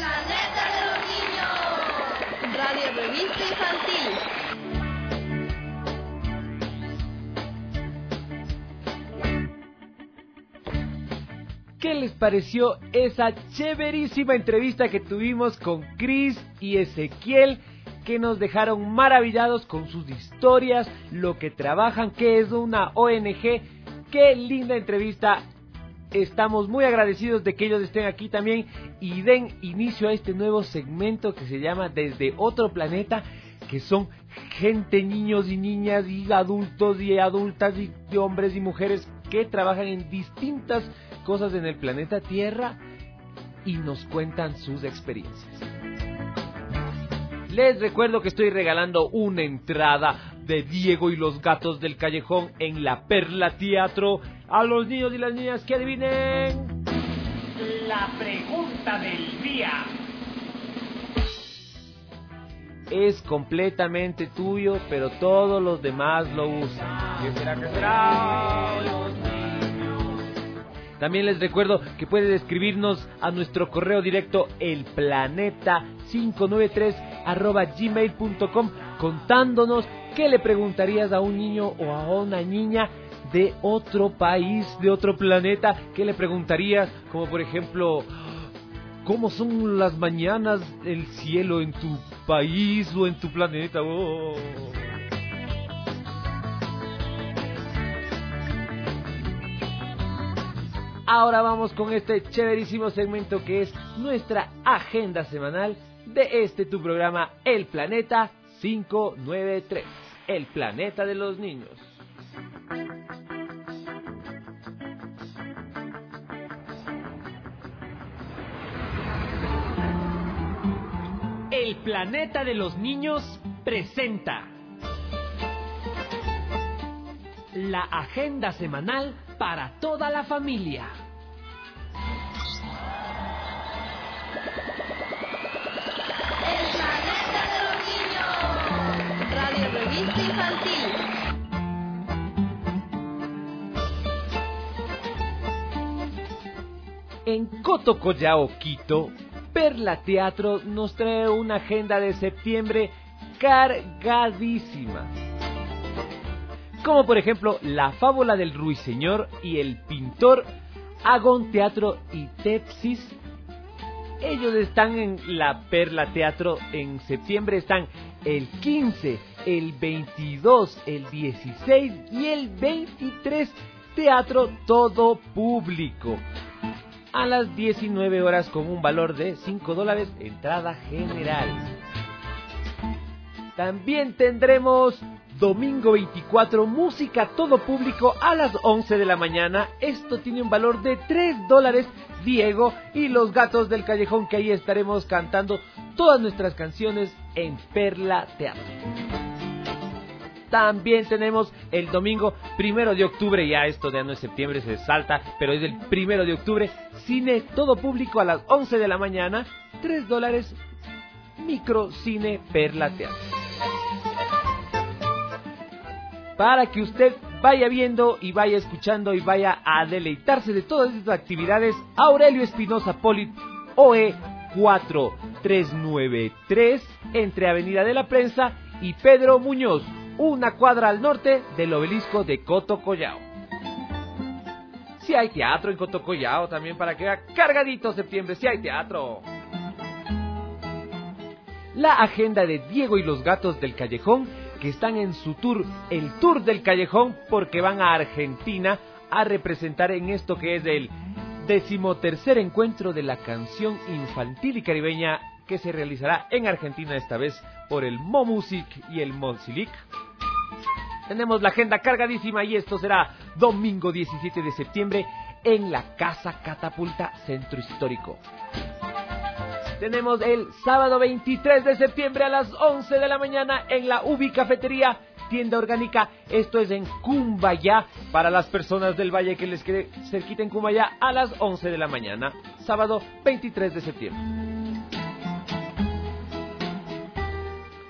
planeta de los niños. Radio Revista Infantil. ¿Qué les pareció esa chéverísima entrevista que tuvimos con Cris y Ezequiel, que nos dejaron maravillados con sus historias, lo que trabajan, qué es una ONG? Qué linda entrevista. Estamos muy agradecidos de que ellos estén aquí también y den inicio a este nuevo segmento que se llama Desde Otro Planeta, que son gente, niños y niñas y adultos y adultas y hombres y mujeres que trabajan en distintas cosas en el planeta Tierra y nos cuentan sus experiencias. Les recuerdo que estoy regalando una entrada de Diego y los gatos del callejón en la Perla Teatro a los niños y las niñas que adivinen la pregunta del día. Es completamente tuyo, pero todos los demás lo usan. ¿Qué será? ¿Qué será? También les recuerdo que pueden escribirnos a nuestro correo directo elplaneta593@gmail.com contándonos qué le preguntarías a un niño o a una niña de otro país, de otro planeta. ¿Qué le preguntarías? Como por ejemplo, ¿cómo son las mañanas, el cielo en tu país o en tu planeta? Oh. Ahora vamos con este chéverísimo segmento que es nuestra agenda semanal de tu programa El Planeta 593, el planeta de los niños. El planeta de los niños presenta la agenda semanal para toda la familia. El planeta de los niños. Radio Revista Infantil. En Cotocollao, Quito, Perla Teatro nos trae una agenda de septiembre cargadísima. Como por ejemplo, la fábula del ruiseñor y el pintor, Agón Teatro y Tepsis. Ellos están en la Perla Teatro en septiembre, están el 15, el 22, el 16 y el 23, teatro todo público. A las 19 horas con un valor de $5, entrada general. También tendremos domingo 24, música todo público a las 11 de la mañana. Esto tiene un valor de $3. Diego y los gatos del callejón, que ahí estaremos cantando todas nuestras canciones en Perla Teatro. También tenemos el domingo 1 de octubre, ya esto de no es septiembre, se salta, pero es el 1 de octubre, cine todo público a las 11 de la mañana, $3, microcine Perla Teatro. Para que usted vaya viendo y vaya escuchando y vaya a deleitarse de todas estas actividades, Aurelio Espinosa Polit, OE 4393, entre Avenida de la Prensa y Pedro Muñoz, una cuadra al norte del obelisco de Cotocollao. Si hay teatro en Cotocollao también, para que vea cargadito septiembre, si hay teatro. La agenda de Diego y los gatos del callejón, que están en su tour, el Tour del Callejón, porque van a Argentina a representar en esto que es el 13º encuentro de la canción infantil y caribeña, que se realizará en Argentina, esta vez por el MoMusic y el Monsilic. Tenemos la agenda cargadísima y esto será domingo 17 de septiembre en la Casa Catapulta, Centro Histórico. Tenemos el sábado 23 de septiembre a las 11 de la mañana en la Ubi Cafetería, tienda orgánica. Esto es en Cumbayá, para las personas del Valle que les quede cerquita en Cumbayá, a las 11 de la mañana, sábado 23 de septiembre.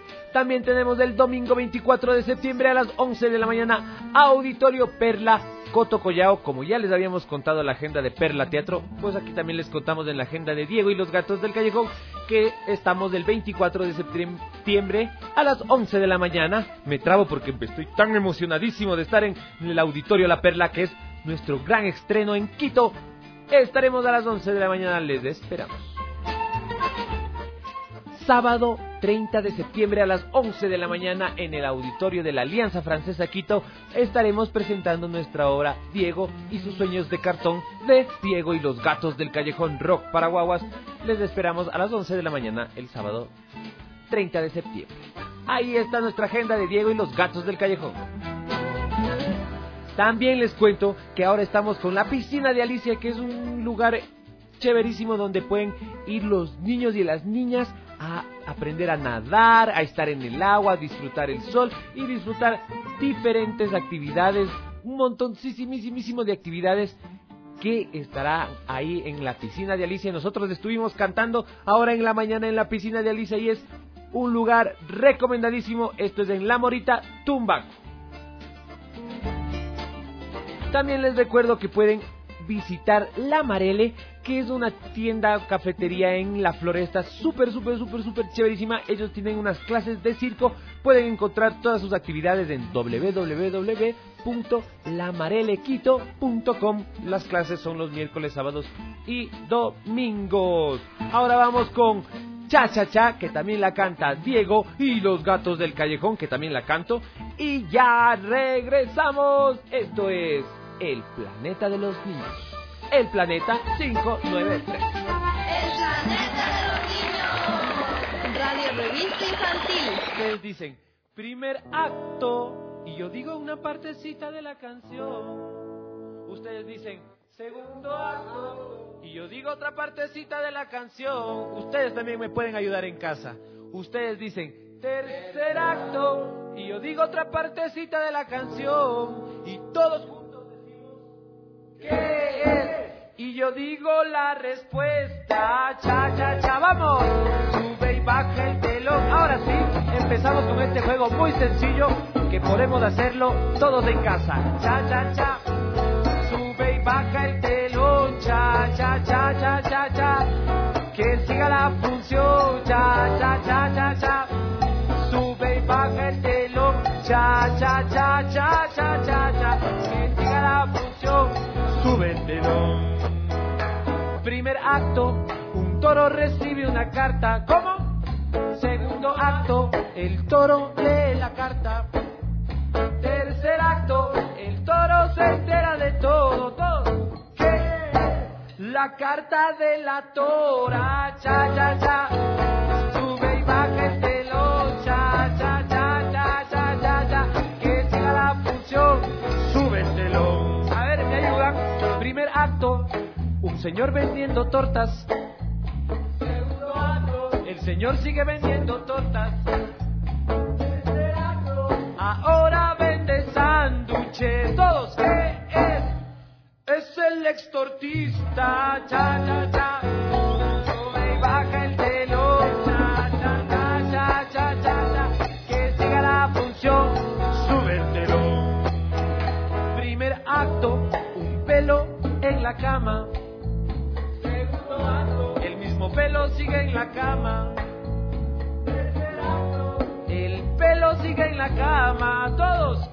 También tenemos el domingo 24 de septiembre a las 11 de la mañana, Auditorio Perla, Coto Collao. Como ya les habíamos contado en la agenda de Perla Teatro, pues aquí también les contamos en la agenda de Diego y los Gatos del Callejón que estamos del 24 de septiembre a las 11 de la mañana. Me trabo porque estoy tan emocionadísimo de estar en el Auditorio La Perla, que es nuestro gran estreno en Quito. Estaremos a las 11 de la mañana, les esperamos. Sábado 30 de septiembre a las 11 de la mañana en el Auditorio de la Alianza Francesa Quito estaremos presentando nuestra obra Diego y sus sueños de cartón de Diego y los Gatos del Callejón Rock para Guaguas. Les esperamos a las 11 de la mañana el sábado 30 de septiembre. Ahí está nuestra agenda de Diego y los Gatos del Callejón. También les cuento que ahora estamos con la piscina de Alicia, que es un lugar chéverísimo donde pueden ir los niños y las niñas a aprender a nadar, a estar en el agua, a disfrutar el sol y disfrutar diferentes actividades, un montoncísimo de actividades que estará ahí en la piscina de Alicia. Nosotros estuvimos cantando ahora en la mañana en la piscina de Alicia y es un lugar recomendadísimo. Esto es en La Morita, Tumbaco. También les recuerdo que pueden visitar La Marele, que es una tienda cafetería en La Floresta, súper chéverísima. Ellos tienen unas clases de circo. Pueden encontrar todas sus actividades en www.lamarelequito.com. Las clases son los miércoles, sábados y domingos. Ahora vamos con Cha Cha Cha, que también la canta Diego, y los Gatos del Callejón, que también la canto. Y ya regresamos. Esto es El Planeta de los Niños. El Planeta 593. El planeta de los niños. Radio Revista Infantil. Ustedes dicen primer acto y yo digo una partecita de la canción. Ustedes dicen segundo acto y yo digo otra partecita de la canción. Ustedes también me pueden ayudar en casa. Ustedes dicen tercer acto y yo digo otra partecita de la canción. Y todos juntos decimos ¿qué es? Y yo digo la respuesta. Cha, cha, cha, vamos. Sube y baja el telón. Ahora sí, empezamos con este juego muy sencillo que podemos hacerlo todos en casa. Cha, cha, cha. Sube y baja el telón. Cha, cha, cha, cha, cha, cha. Que siga la función. Cha, cha, cha, cha, cha. Sube y baja el telón. Cha, cha, cha, cha, cha, cha, cha. Que siga la función. Sube el telón. Primer acto, un toro recibe una carta. ¿Cómo? Segundo acto, el toro lee la carta. Tercer acto, el toro se entera de todo. ¿Qué? La carta de la tora. Cha, cha, cha. Sube y baja el telón. Cha, cha, cha, cha, cha, cha, cha. Que siga la función. Sube el telón. A ver, ¿me ayudan? Primer acto, un señor vendiendo tortas. Segundo acto, el señor sigue vendiendo tortas. Tercer acto, ahora vende sándwiches. Todos, ¿qué es? Es el extortista. Cha, cha, cha. Sube y baja el telón. Cha, cha, cha, cha, cha, cha, cha. Que siga la función. Sube el telón. Primer acto, un pelo en la cama. Segundo acto, el mismo pelo sigue en la cama. Tercer acto, el pelo sigue en la cama. Todos,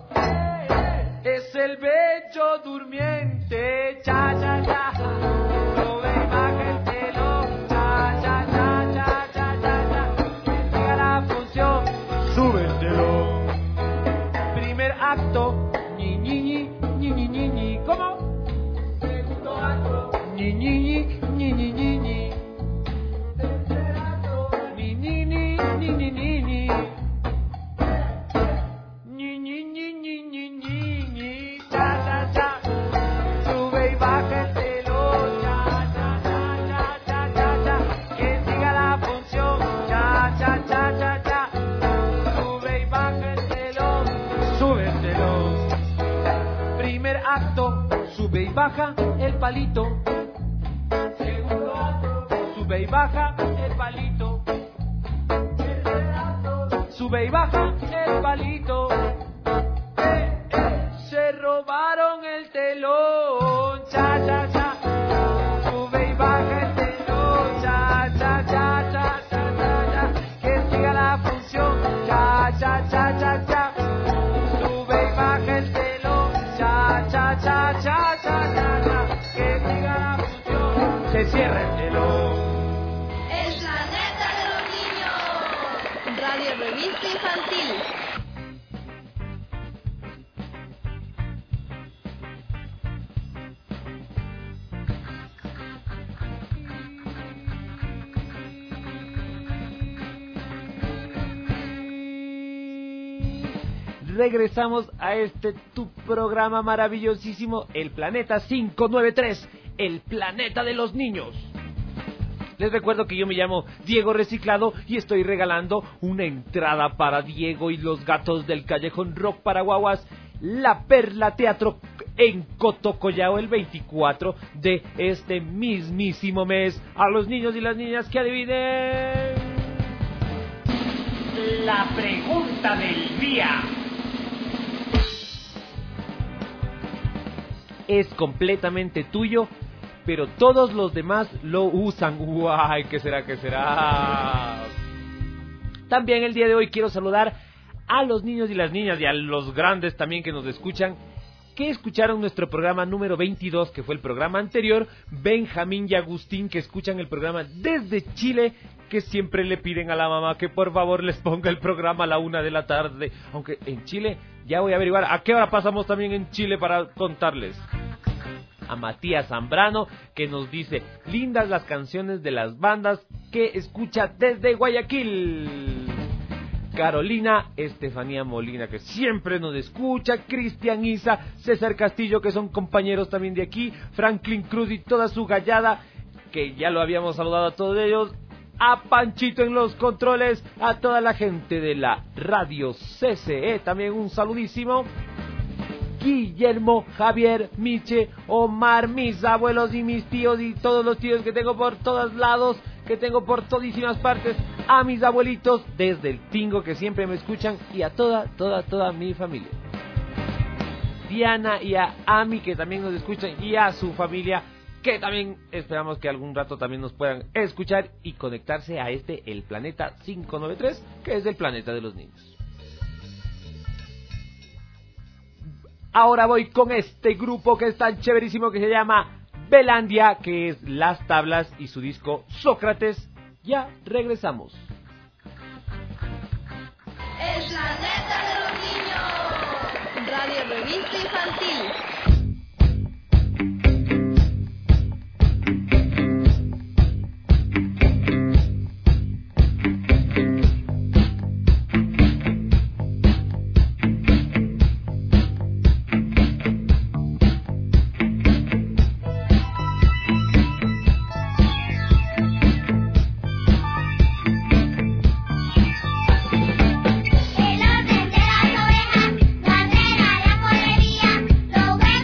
es el bello durmiente. Cha, cha, cha. Sube y baja el telón. Cha, cha, cha, cha, cha, cha, cha. Que siga la función. Sube el telón. Primer acto, ñi, ñi, ñi, ñi, ñi, ñi, ñi. ¿Cómo? Segundo acto, ñi, ñi, ñi, ñi, ñi, ñi, ñi. Tercer acto, ñi, ñi, ñi, ñi, ñi, ñi, ñi. Ñi, ñi, ñi, ñi, ñi, ñi, ñi. Cha, cha, cha. Sube y baja el telón. Cha, cha, cha, cha, cha, cha, cha. Que siga la función. Cha, cha, cha, cha, cha. Sube y baja el telón. Sube el telón. Primer acto, sube y baja el palito. Segundo acto, sube y baja el palito. Tercer acto, sube y baja el palito. Se asomaron el telón, cha, cha, cha. Sube y baja el telón, cha, cha, cha, cha, cha, cha, cha. Que siga la función, cha, cha, cha, cha, cha. Sube y baja el telón, cha, cha, cha, cha, cha, cha, cha. Que siga la función, se cierra el telón. El planeta de los niños. Radio Revista Infantil. Regresamos a tu programa maravillosísimo, El Planeta 593, El Planeta de los Niños. Les recuerdo que yo me llamo Diego Reciclado y estoy regalando una entrada para Diego y los Gatos del Callejón Rock para Guaguas, La Perla Teatro en Cotocollao el 24 de este mismísimo mes. A los niños y las niñas que adivinen La pregunta del día. es completamente tuyo, pero todos los demás lo usan. ¡Guay! ¿Qué será? ¿Qué será? También el día de hoy quiero saludar a los niños y las niñas y a los grandes también que nos escuchan, que escucharon nuestro programa número 22, que fue el programa anterior. Benjamín y Agustín, que escuchan el programa desde Chile, que siempre le piden a la mamá que por favor les ponga el programa a la 1 de la tarde. Aunque en Chile, ya voy a averiguar a qué hora pasamos también en Chile para contarles. A Matías Zambrano, que nos dice, lindas las canciones de las bandas que escucha desde Guayaquil. Carolina Estefanía Molina, que siempre nos escucha. Cristian Isa, César Castillo, que son compañeros también de aquí. Franklin Cruz y toda su gallada, que ya lo habíamos saludado a todos ellos. A Panchito en los controles, a toda la gente de la radio CCE, también un saludísimo. Guillermo, Javier, Miche, Omar, mis abuelos y mis tíos y todos los tíos que tengo por todos lados, que tengo por todísimas partes, a mis abuelitos desde el Tingo que siempre me escuchan y a toda mi familia. Diana y a Ami que también nos escuchan y a su familia que también esperamos que algún rato también nos puedan escuchar y conectarse a El Planeta 593, que es el planeta de los niños. Ahora voy con este grupo que es tan chéverísimo que se llama Belandia, que es Las Tablas y su disco Sócrates. Ya regresamos. El planeta de los niños. Radio Revista Infantil. El orden de las ovejas, la regla, la correría, lo ven.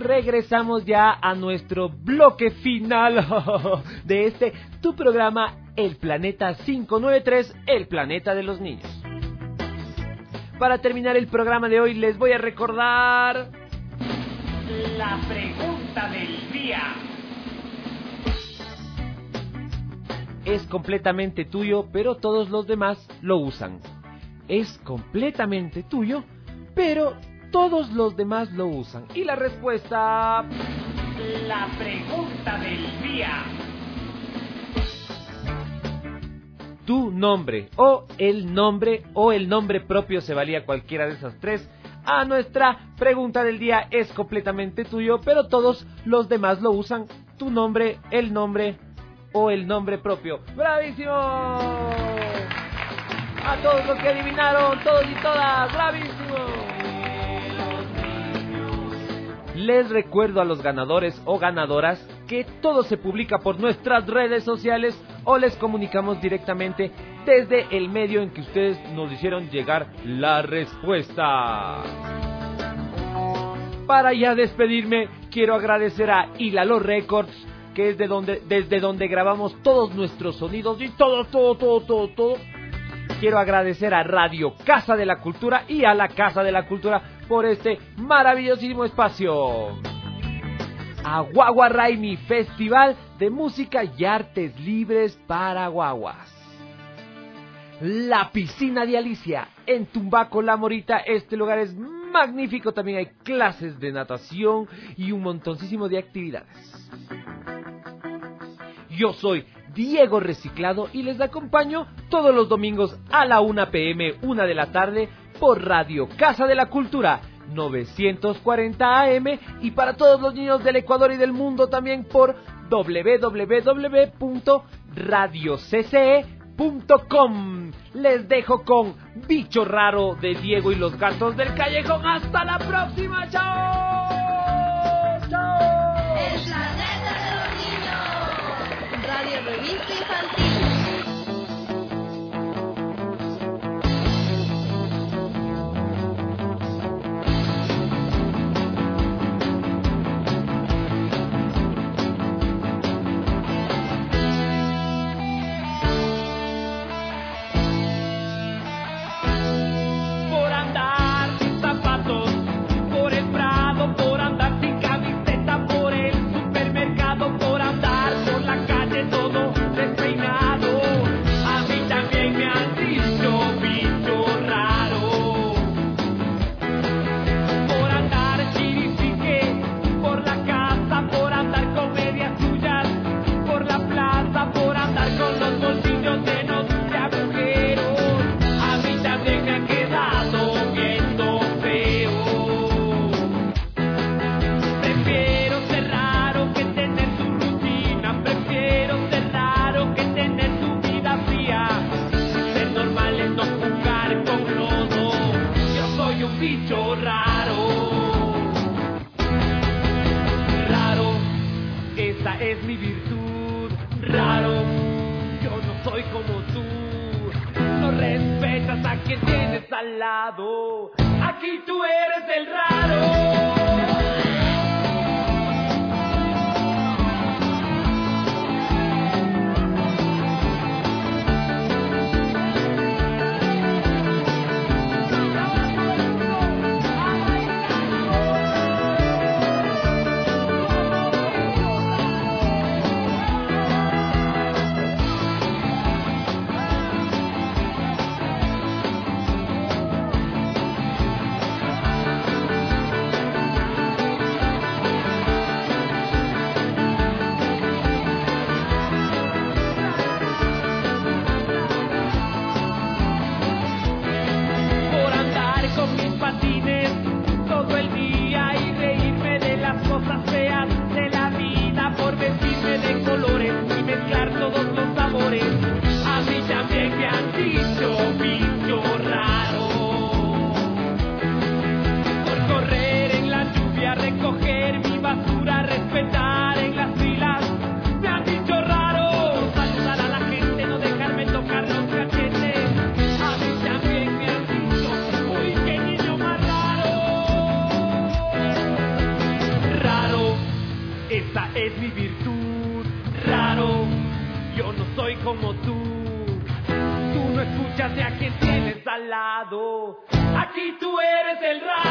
regresamos ya a nuestro bloque final de este, tu programa El Planeta 593, el planeta de los niños. Para terminar el programa de hoy les voy a recordar la pregunta del día. Es completamente tuyo, pero todos los demás lo usan. Es completamente tuyo, pero todos los demás lo usan. Y la respuesta... la pregunta del día. Tu nombre o el nombre propio, se valía cualquiera de esas tres. A nuestra pregunta del día: es completamente tuyo, pero todos los demás lo usan. Tu nombre, el nombre o el nombre propio. ¡Bravísimo! A todos los que adivinaron, todos y todas, ¡bravísimo! Les recuerdo a los ganadores o ganadoras que todo se publica por nuestras redes sociales o les comunicamos directamente desde el medio en que ustedes nos hicieron llegar la respuesta. Para ya despedirme, quiero agradecer a Hilalo Records, que es desde donde grabamos todos nuestros sonidos y todo. Quiero agradecer a Radio Casa de la Cultura y a la Casa de la Cultura por este maravillosísimo espacio. A Guagua Raimi, Festival de Música y Artes Libres para Guaguas. La Piscina de Alicia, en Tumbaco, La Morita. Este lugar es magnífico, también hay clases de natación y un montoncísimo de actividades. Yo soy Diego Reciclado y les acompaño todos los domingos a la 1 p.m., 1 de la tarde, por Radio Casa de la Cultura, 940 AM, y para todos los niños del Ecuador y del mundo también por www.radiocce.com. Les dejo con Bicho Raro de Diego y los Gatos del Callejón. ¡Hasta la próxima! ¡Chao! ¡Chao! El planeta de los niños. Radio Revista Infantil. Es mi virtud, raro, yo no soy como tú. No respetas a quien tienes al lado. Aquí tú eres el raro. tienes al lado. Aquí tú eres el radio.